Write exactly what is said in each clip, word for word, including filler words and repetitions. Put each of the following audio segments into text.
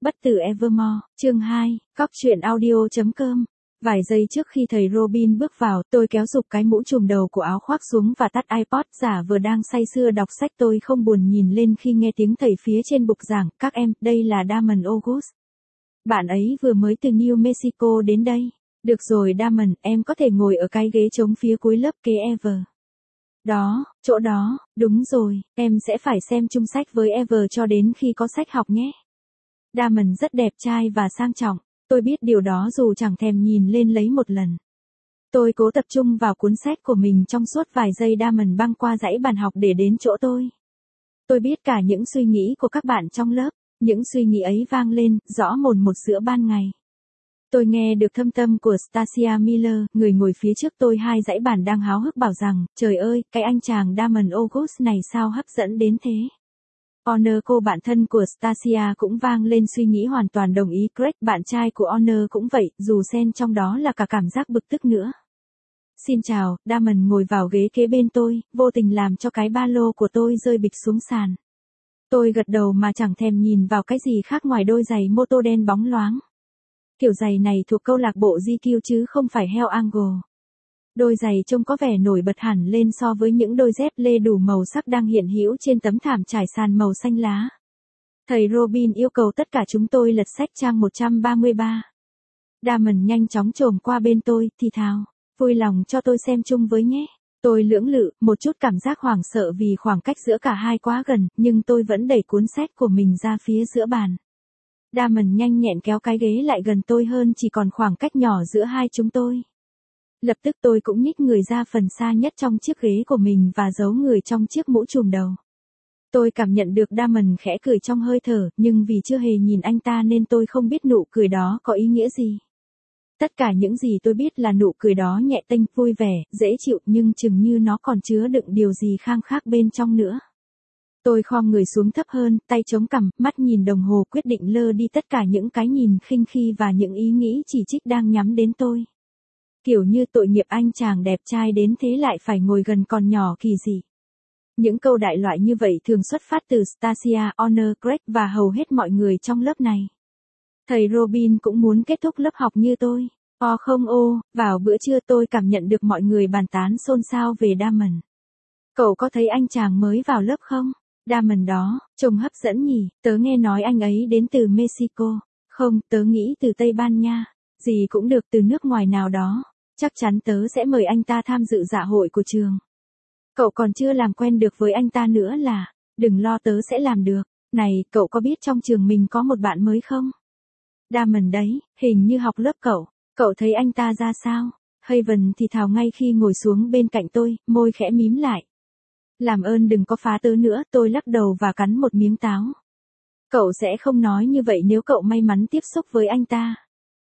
Bất tử Evermore, chương hai, cóc truyện audio chấm com. Vài giây trước khi thầy Robin bước vào, tôi kéo giục cái mũ trùm đầu của áo khoác xuống và tắt iPod, giả vừa đang say sưa đọc sách. Tôi không buồn nhìn lên khi nghe tiếng thầy phía trên bục giảng. Các em, đây là Damon August. Bạn ấy vừa mới từ New Mexico đến đây. Được rồi Damon, em có thể ngồi ở cái ghế trống phía cuối lớp kế Ever. Đó, chỗ đó, đúng rồi, em sẽ phải xem chung sách với Ever cho đến khi có sách học nhé. Damon rất đẹp trai và sang trọng, tôi biết điều đó dù chẳng thèm nhìn lên lấy một lần. Tôi cố tập trung vào cuốn sách của mình trong suốt vài giây. Damon băng qua dãy bàn học để đến chỗ tôi. Tôi biết cả những suy nghĩ của các bạn trong lớp, những suy nghĩ ấy vang lên, rõ mồn một giữa ban ngày. Tôi nghe được thâm tâm của Stacia Miller, người ngồi phía trước tôi hai dãy bàn đang háo hức bảo rằng, trời ơi, cái anh chàng Damon August này sao hấp dẫn đến thế. Honor, cô bạn thân của Stacia, cũng vang lên suy nghĩ hoàn toàn đồng ý. Greg, bạn trai của Honor, cũng vậy, dù xen trong đó là cả cảm giác bực tức nữa. Xin chào, Damon ngồi vào ghế kế bên tôi, vô tình làm cho cái ba lô của tôi rơi bịch xuống sàn. Tôi gật đầu mà chẳng thèm nhìn vào cái gì khác ngoài đôi giày mô tô đen bóng loáng. Kiểu giày này thuộc câu lạc bộ giê quy chứ không phải Hell Angle. Đôi giày trông có vẻ nổi bật hẳn lên so với những đôi dép lê đủ màu sắc đang hiện hữu trên tấm thảm trải sàn màu xanh lá. Thầy Robin yêu cầu tất cả chúng tôi lật sách trang một trăm ba mươi ba. Damon nhanh chóng chồm qua bên tôi, thì thào, vui lòng cho tôi xem chung với nhé. Tôi lưỡng lự, một chút cảm giác hoảng sợ vì khoảng cách giữa cả hai quá gần, nhưng tôi vẫn đẩy cuốn sách của mình ra phía giữa bàn. Damon nhanh nhẹn kéo cái ghế lại gần tôi hơn, chỉ còn khoảng cách nhỏ giữa hai chúng tôi. Lập tức tôi cũng nhích người ra phần xa nhất trong chiếc ghế của mình và giấu người trong chiếc mũ trùm đầu. Tôi cảm nhận được Damon khẽ cười trong hơi thở, nhưng vì chưa hề nhìn anh ta nên tôi không biết nụ cười đó có ý nghĩa gì. Tất cả những gì tôi biết là nụ cười đó nhẹ tênh, vui vẻ, dễ chịu, nhưng chừng như nó còn chứa đựng điều gì khang khác bên trong nữa. Tôi khom người xuống thấp hơn, tay chống cằm, mắt nhìn đồng hồ, quyết định lơ đi tất cả những cái nhìn khinh khi và những ý nghĩ chỉ trích đang nhắm đến tôi. Kiểu như tội nghiệp anh chàng đẹp trai đến thế lại phải ngồi gần con nhỏ kỳ dị. Những câu đại loại như vậy thường xuất phát từ Stacia, Honor, Greg và hầu hết mọi người trong lớp này. Thầy Robin cũng muốn kết thúc lớp học như tôi. O không ô, vào bữa trưa tôi cảm nhận được mọi người bàn tán xôn xao về Damon. Cậu có thấy anh chàng mới vào lớp không? Damon đó, trông hấp dẫn nhỉ, tớ nghe nói anh ấy đến từ Mexico. Không, tớ nghĩ từ Tây Ban Nha. Gì cũng được, từ nước ngoài nào đó. Chắc chắn tớ sẽ mời anh ta tham dự dạ hội của trường. Cậu còn chưa làm quen được với anh ta nữa là, đừng lo, tớ sẽ làm được. Này, cậu có biết trong trường mình có một bạn mới không? Damon đấy, hình như học lớp cậu. Cậu thấy anh ta ra sao? Haven thì thào ngay khi ngồi xuống bên cạnh tôi, môi khẽ mím lại. Làm ơn đừng có phá tớ nữa, tôi lắc đầu và cắn một miếng táo. Cậu sẽ không nói như vậy nếu cậu may mắn tiếp xúc với anh ta.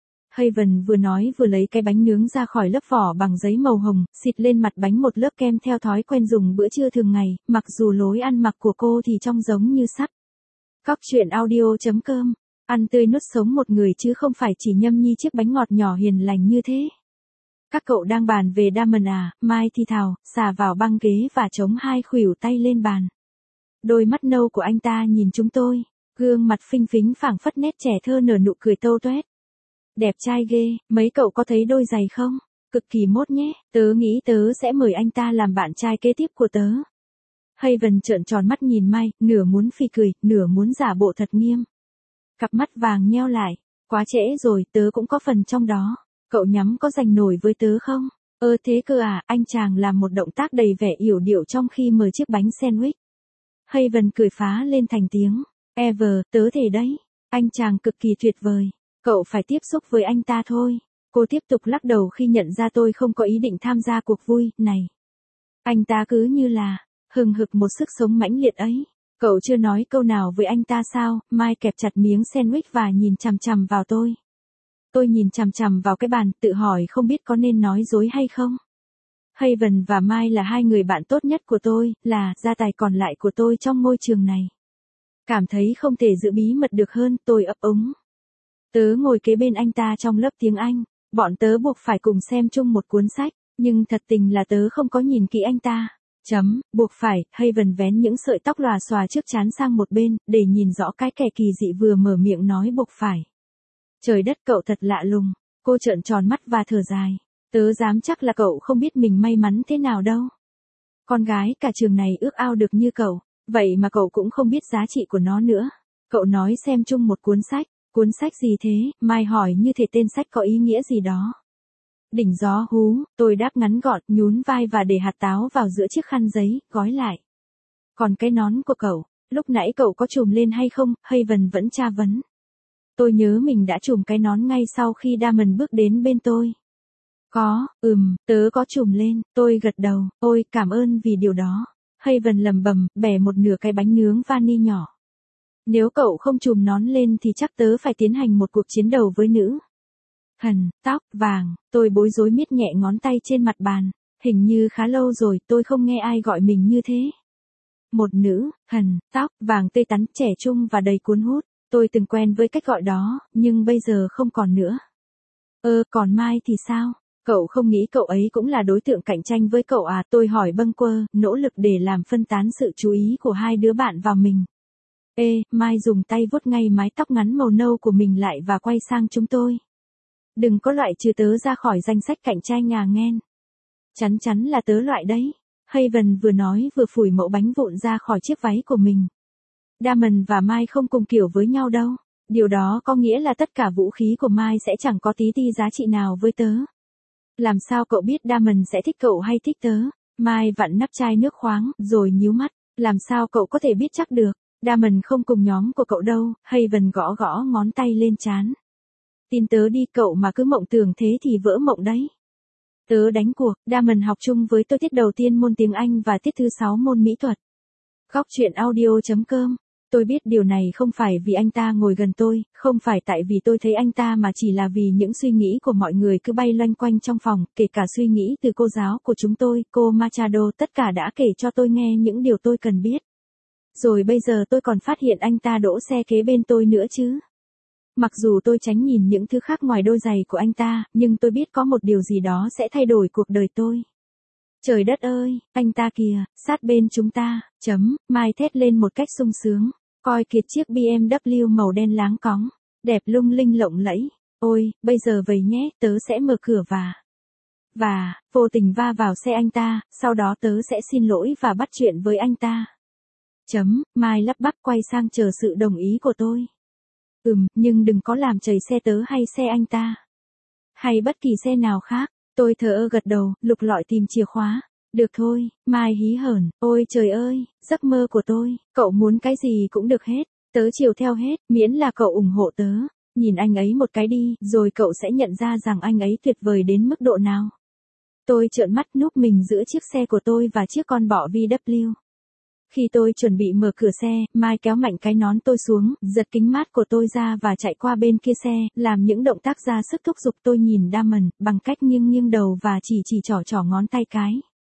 Haven vừa nói vừa lấy cái bánh nướng ra khỏi lớp vỏ bằng giấy màu hồng, xịt lên mặt bánh một lớp kem theo thói quen dùng bữa trưa thường ngày, mặc dù lối ăn mặc của cô thì trông giống như sắt. Cóc truyện audio chấm com. Ăn tươi nuốt sống một người chứ không phải chỉ nhâm nhi chiếc bánh ngọt nhỏ hiền lành như thế. Các cậu đang bàn về Damon à? Mai thì thào, xà vào băng ghế và chống hai khuỷu tay lên bàn. Đôi mắt nâu của anh ta nhìn chúng tôi, gương mặt phinh phính phảng phất nét trẻ thơ nở nụ cười tâu toét. Đẹp trai ghê, mấy cậu có thấy đôi giày không? Cực kỳ mốt nhé, tớ nghĩ tớ sẽ mời anh ta làm bạn trai kế tiếp của tớ. Haven trợn tròn mắt nhìn Mai, nửa muốn phì cười, nửa muốn giả bộ thật nghiêm. Cặp mắt vàng nheo lại, quá trễ rồi, tớ cũng có phần trong đó. Cậu nhắm có giành nổi với tớ không? Ơ thế cơ à, anh chàng làm một động tác đầy vẻ yểu điệu trong khi mở chiếc bánh sandwich. Haven cười phá lên thành tiếng. Ever, tớ thể đấy. Anh chàng cực kỳ tuyệt vời. Cậu phải tiếp xúc với anh ta thôi. Cô tiếp tục lắc đầu khi nhận ra tôi không có ý định tham gia cuộc vui này. Anh ta cứ như là hừng hực một sức sống mãnh liệt ấy. Cậu chưa nói câu nào với anh ta sao? Mai kẹp chặt miếng sandwich và nhìn chằm chằm vào tôi. Tôi nhìn chằm chằm vào cái bàn, tự hỏi không biết có nên nói dối hay không. Haven và Mai là hai người bạn tốt nhất của tôi, là gia tài còn lại của tôi trong ngôi trường này. Cảm thấy không thể giữ bí mật được hơn, tôi ấp úng. Tớ ngồi kế bên anh ta trong lớp tiếng Anh, bọn tớ buộc phải cùng xem chung một cuốn sách, nhưng thật tình là tớ không có nhìn kỹ anh ta. Chấm, buộc phải, Haven vén những sợi tóc lòa xòa trước trán sang một bên, để nhìn rõ cái kẻ kỳ dị vừa mở miệng nói buộc phải. Trời đất, cậu thật lạ lùng. Cô trợn tròn mắt và thở dài. Tớ dám chắc là cậu không biết mình may mắn thế nào đâu. Con gái cả trường này ước ao được như cậu, vậy mà cậu cũng không biết giá trị của nó nữa. Cậu nói xem chung một cuốn sách, cuốn sách gì thế? Mai hỏi như thể tên sách có ý nghĩa gì đó. Đỉnh gió hú, tôi đáp ngắn gọn, nhún vai và để hạt táo vào giữa chiếc khăn giấy, gói lại. Còn cái nón của cậu, lúc nãy cậu có trùm lên hay không? Haven vẫn tra vấn. Tôi nhớ mình đã trùm cái nón ngay sau khi Damon bước đến bên tôi. Có, ừm, tớ có trùm lên, tôi gật đầu, ôi cảm ơn vì điều đó. Haven lầm bầm, bẻ một nửa cái bánh nướng vani nhỏ. Nếu cậu không trùm nón lên thì chắc tớ phải tiến hành một cuộc chiến đầu với nữ thần, tóc vàng, tôi bối rối miết nhẹ ngón tay trên mặt bàn. Hình như khá lâu rồi tôi không nghe ai gọi mình như thế. Một nữ thần, tóc vàng tươi tắn, trẻ trung và đầy cuốn hút. Tôi từng quen với cách gọi đó, nhưng bây giờ không còn nữa. Ơ, còn Mai thì sao? Cậu không nghĩ cậu ấy cũng là đối tượng cạnh tranh với cậu à? Tôi hỏi bâng quơ, nỗ lực để làm phân tán sự chú ý của hai đứa bạn vào mình. Ê, Mai dùng tay vuốt ngay mái tóc ngắn màu nâu của mình lại và quay sang chúng tôi. Đừng có loại trừ tớ ra khỏi danh sách cạnh tranh à nghen. Chắn chắn là tớ loại đấy. Haven vừa nói vừa phủi mẩu bánh vụn ra khỏi chiếc váy của mình. Damon và Mai không cùng kiểu với nhau đâu. Điều đó có nghĩa là tất cả vũ khí của Mai sẽ chẳng có tí ti giá trị nào với tớ. Làm sao cậu biết Damon sẽ thích cậu hay thích tớ? Mai vặn nắp chai nước khoáng, rồi nhíu mắt. Làm sao cậu có thể biết chắc được? Damon không cùng nhóm của cậu đâu. Haven gõ gõ ngón tay lên trán. Tin tớ đi, cậu mà cứ mộng tưởng thế thì vỡ mộng đấy. Tớ đánh cuộc, Damon học chung với tôi tiết đầu tiên môn tiếng Anh và tiết thứ sáu môn mỹ thuật. Góc chuyện audio chấm com. Tôi biết điều này không phải vì anh ta ngồi gần tôi, không phải tại vì tôi thấy anh ta mà chỉ là vì những suy nghĩ của mọi người cứ bay loanh quanh trong phòng, kể cả suy nghĩ từ cô giáo của chúng tôi, cô Machado, tất cả đã kể cho tôi nghe những điều tôi cần biết. Rồi bây giờ tôi còn phát hiện anh ta đỗ xe kế bên tôi nữa chứ. Mặc dù tôi tránh nhìn những thứ khác ngoài đôi giày của anh ta, nhưng tôi biết có một điều gì đó sẽ thay đổi cuộc đời tôi. Trời đất ơi, anh ta kìa, sát bên chúng ta, chấm, Mai thét lên một cách sung sướng. Coi kìa chiếc bê em vê màu đen láng cóng, đẹp lung linh lộng lẫy. Ôi, bây giờ vậy nhé, tớ sẽ mở cửa và... Và, vô tình va vào xe anh ta, sau đó tớ sẽ xin lỗi và bắt chuyện với anh ta. Chấm, Mai lắp bắp quay sang chờ sự đồng ý của tôi. Ừm, nhưng đừng có làm chảy xe tớ hay xe anh ta. Hay bất kỳ xe nào khác. Tôi thờ ơ gật đầu, lục lọi tìm chìa khóa. Được thôi, Mai hí hởn, ôi trời ơi, giấc mơ của tôi, cậu muốn cái gì cũng được hết, tớ chiều theo hết, miễn là cậu ủng hộ tớ. Nhìn anh ấy một cái đi, rồi cậu sẽ nhận ra rằng anh ấy tuyệt vời đến mức độ nào. Tôi trợn mắt núp mình giữa chiếc xe của tôi và chiếc con bọ vê kép. Khi tôi chuẩn bị mở cửa xe, Mai kéo mạnh cái nón tôi xuống, giật kính mát của tôi ra và chạy qua bên kia xe, làm những động tác ra sức thúc giục tôi nhìn Damon, bằng cách nghiêng nghiêng đầu và chỉ chỉ trỏ trỏ ngón tay cái.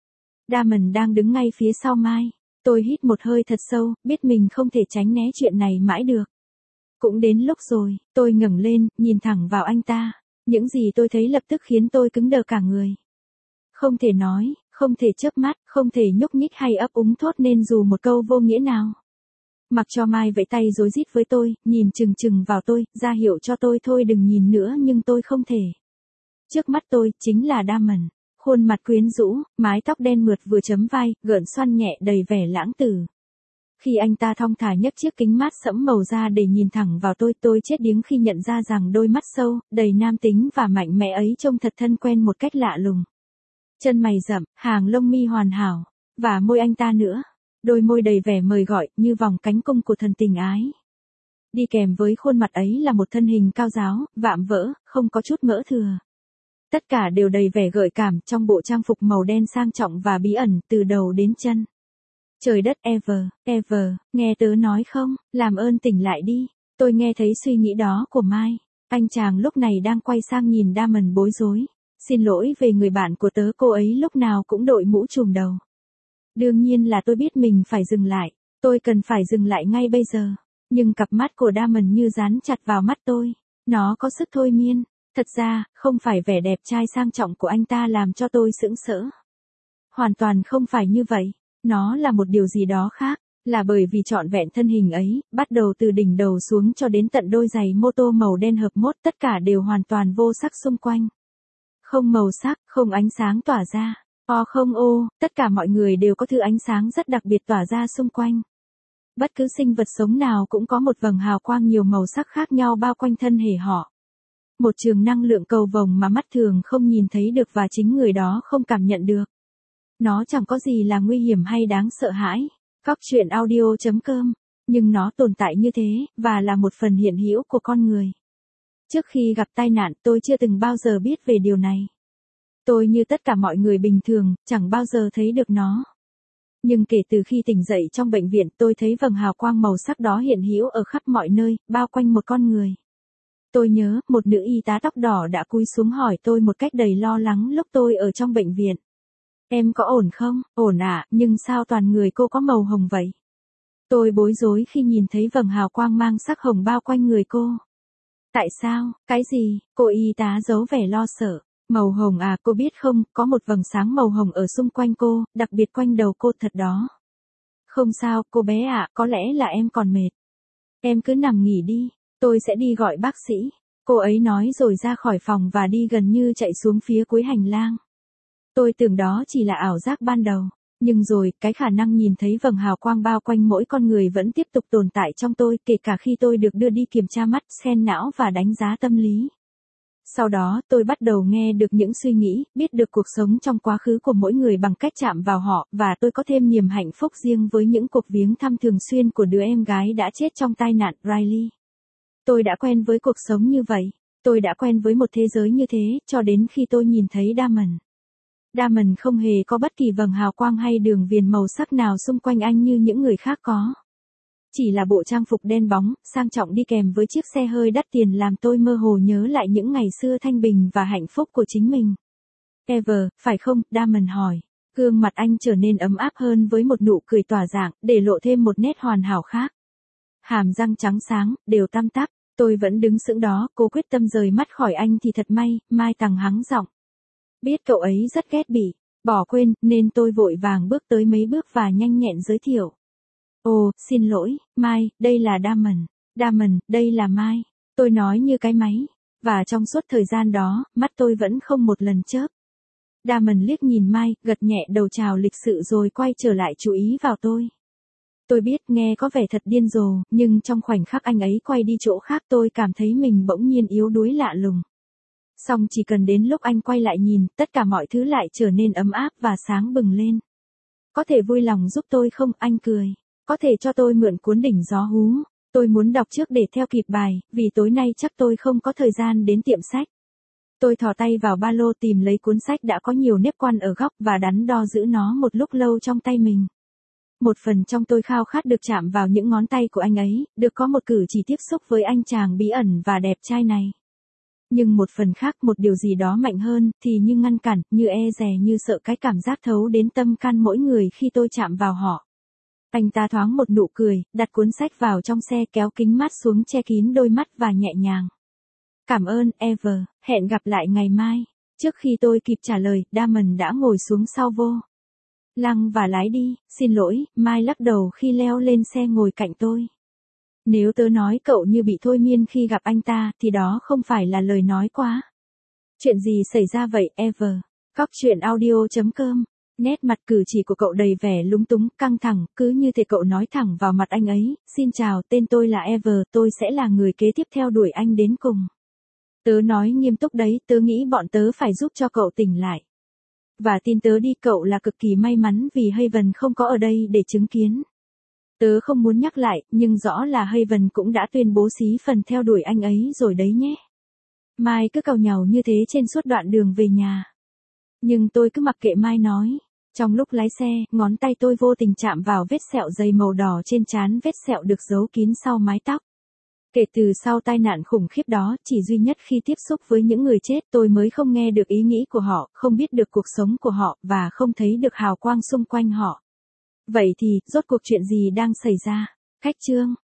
Damon đang đứng ngay phía sau Mai. Tôi hít một hơi thật sâu, biết mình không thể tránh né chuyện này mãi được. Cũng đến lúc rồi, tôi ngẩng lên, nhìn thẳng vào anh ta. Những gì tôi thấy lập tức khiến tôi cứng đờ cả người. Không thể nói, không thể chớp mắt, không thể nhúc nhích hay ấp úng thốt nên dù một câu vô nghĩa nào. Mặc cho Mai vẫy tay rối rít với tôi, nhìn chừng chừng vào tôi, ra hiệu cho tôi thôi đừng nhìn nữa nhưng tôi không thể. Trước mắt tôi, chính là Damon. Khuôn mặt quyến rũ, mái tóc đen mượt vừa chấm vai, gợn xoăn nhẹ đầy vẻ lãng tử. Khi anh ta thong thả nhấc chiếc kính mát sẫm màu ra để nhìn thẳng vào tôi, tôi chết điếng khi nhận ra rằng đôi mắt sâu, đầy nam tính và mạnh mẽ ấy trông thật thân quen một cách lạ lùng. Chân mày rậm, hàng lông mi hoàn hảo, và môi anh ta nữa. Đôi môi đầy vẻ mời gọi, như vòng cánh cung của thần tình ái. Đi kèm với khuôn mặt ấy là một thân hình cao ráo, vạm vỡ, không có chút mỡ thừa. Tất cả đều đầy vẻ gợi cảm trong bộ trang phục màu đen sang trọng và bí ẩn từ đầu đến chân. Trời đất Ever, Ever, nghe tớ nói không, làm ơn tỉnh lại đi. Tôi nghe thấy suy nghĩ đó của Mai. Anh chàng lúc này đang quay sang nhìn Damon bối rối. Xin lỗi về người bạn của tớ, cô ấy lúc nào cũng đội mũ trùm đầu. Đương nhiên là tôi biết mình phải dừng lại. Tôi cần phải dừng lại ngay bây giờ. Nhưng cặp mắt của Damon như dán chặt vào mắt tôi. Nó có sức thôi miên. Thật ra, không phải vẻ đẹp trai sang trọng của anh ta làm cho tôi sững sỡ. Hoàn toàn không phải như vậy. Nó là một điều gì đó khác, là bởi vì trọn vẹn thân hình ấy, bắt đầu từ đỉnh đầu xuống cho đến tận đôi giày mô tô màu đen hợp mốt, tất cả đều hoàn toàn vô sắc xung quanh. Không màu sắc, không ánh sáng tỏa ra. O không ô, tất cả mọi người đều có thứ ánh sáng rất đặc biệt tỏa ra xung quanh. Bất cứ sinh vật sống nào cũng có một vầng hào quang nhiều màu sắc khác nhau bao quanh thân thể họ. Một trường năng lượng cầu vồng mà mắt thường không nhìn thấy được và chính người đó không cảm nhận được. Nó chẳng có gì là nguy hiểm hay đáng sợ hãi. Cóc truyện audio chấm com. Nhưng nó tồn tại như thế, và là một phần hiện hữu của con người. Trước khi gặp tai nạn tôi chưa từng bao giờ biết về điều này. Tôi như tất cả mọi người bình thường, chẳng bao giờ thấy được nó. Nhưng kể từ khi tỉnh dậy trong bệnh viện tôi thấy vầng hào quang màu sắc đó hiện hữu ở khắp mọi nơi, bao quanh một con người. Tôi nhớ, một nữ y tá tóc đỏ đã cúi xuống hỏi tôi một cách đầy lo lắng lúc tôi ở trong bệnh viện. Em có ổn không? Ổn ạ, nhưng sao toàn người cô có màu hồng vậy? Tôi bối rối khi nhìn thấy vầng hào quang mang sắc hồng bao quanh người cô. Tại sao? Cái gì? Cô y tá giấu vẻ lo sợ. Màu hồng à, cô biết không, có một vầng sáng màu hồng ở xung quanh cô, đặc biệt quanh đầu cô thật đó. Không sao, cô bé ạ, có lẽ là em còn mệt. Em cứ nằm nghỉ đi, tôi sẽ đi gọi bác sĩ. Cô ấy nói rồi ra khỏi phòng và đi gần như chạy xuống phía cuối hành lang. Tôi tưởng đó chỉ là ảo giác ban đầu. Nhưng rồi, cái khả năng nhìn thấy vầng hào quang bao quanh mỗi con người vẫn tiếp tục tồn tại trong tôi, kể cả khi tôi được đưa đi kiểm tra mắt, scan não và đánh giá tâm lý. Sau đó, tôi bắt đầu nghe được những suy nghĩ, biết được cuộc sống trong quá khứ của mỗi người bằng cách chạm vào họ, và tôi có thêm niềm hạnh phúc riêng với những cuộc viếng thăm thường xuyên của đứa em gái đã chết trong tai nạn, Riley. Tôi đã quen với cuộc sống như vậy. Tôi đã quen với một thế giới như thế, cho đến khi tôi nhìn thấy Damon. Damon không hề có bất kỳ vầng hào quang hay đường viền màu sắc nào xung quanh anh như những người khác có. Chỉ là bộ trang phục đen bóng, sang trọng đi kèm với chiếc xe hơi đắt tiền làm tôi mơ hồ nhớ lại những ngày xưa thanh bình và hạnh phúc của chính mình. Ever, phải không? Damon hỏi. Gương mặt anh trở nên ấm áp hơn với một nụ cười tỏa dạng, để lộ thêm một nét hoàn hảo khác. Hàm răng trắng sáng, đều tăm tắp. Tôi vẫn đứng sững đó, cố quyết tâm rời mắt khỏi anh thì thật may, Mai Tằng hắng giọng. Biết cậu ấy rất ghét bị bỏ quên, nên tôi vội vàng bước tới mấy bước và nhanh nhẹn giới thiệu. Ồ, xin lỗi, Mai, đây là Damon. Damon, đây là Mai. Tôi nói như cái máy. Và trong suốt thời gian đó, mắt tôi vẫn không một lần chớp. Damon liếc nhìn Mai, gật nhẹ đầu chào lịch sự rồi quay trở lại chú ý vào tôi. Tôi biết nghe có vẻ thật điên rồ, nhưng trong khoảnh khắc anh ấy quay đi chỗ khác tôi cảm thấy mình bỗng nhiên yếu đuối lạ lùng. Xong chỉ cần đến lúc anh quay lại nhìn, tất cả mọi thứ lại trở nên ấm áp và sáng bừng lên. Có thể vui lòng giúp tôi không? Anh cười. Có thể cho tôi mượn cuốn đỉnh gió hú. Tôi muốn đọc trước để theo kịp bài, vì tối nay chắc tôi không có thời gian đến tiệm sách. Tôi thò tay vào ba lô tìm lấy cuốn sách đã có nhiều nếp quan ở góc và đắn đo giữ nó một lúc lâu trong tay mình. Một phần trong tôi khao khát được chạm vào những ngón tay của anh ấy, được có một cử chỉ tiếp xúc với anh chàng bí ẩn và đẹp trai này. Nhưng một phần khác, một điều gì đó mạnh hơn, thì như ngăn cản, như e dè, như sợ cái cảm giác thấu đến tâm can mỗi người khi tôi chạm vào họ. Anh ta thoáng một nụ cười, đặt cuốn sách vào trong xe, kéo kính mát xuống che kín đôi mắt và nhẹ nhàng. Cảm ơn, Ever, hẹn gặp lại ngày mai. Trước khi tôi kịp trả lời, Damon đã ngồi xuống sau vô lăng và lái đi. Xin lỗi, Mai lắc đầu khi leo lên xe ngồi cạnh tôi. Nếu tớ nói cậu như bị thôi miên khi gặp anh ta, thì đó không phải là lời nói quá. Chuyện gì xảy ra vậy, Ever? Cóc truyện audio chấm com. Nét mặt cử chỉ của cậu đầy vẻ lúng túng, căng thẳng, cứ như thể cậu nói thẳng vào mặt anh ấy. Xin chào, tên tôi là Ever, tôi sẽ là người kế tiếp theo đuổi anh đến cùng. Tớ nói nghiêm túc đấy, tớ nghĩ bọn tớ phải giúp cho cậu tỉnh lại. Và tin tớ đi, cậu là cực kỳ may mắn vì Haven không có ở đây để chứng kiến. Tớ không muốn nhắc lại, nhưng rõ là Haven cũng đã tuyên bố xí phần theo đuổi anh ấy rồi đấy nhé. Mai cứ càu nhàu như thế trên suốt đoạn đường về nhà. Nhưng tôi cứ mặc kệ Mai nói. Trong lúc lái xe, ngón tay tôi vô tình chạm vào vết sẹo dày màu đỏ trên trán, vết sẹo được giấu kín sau mái tóc. Kể từ sau tai nạn khủng khiếp đó, chỉ duy nhất khi tiếp xúc với những người chết tôi mới không nghe được ý nghĩ của họ, không biết được cuộc sống của họ, và không thấy được hào quang xung quanh họ. Vậy thì, rốt cuộc chuyện gì đang xảy ra? Cách chương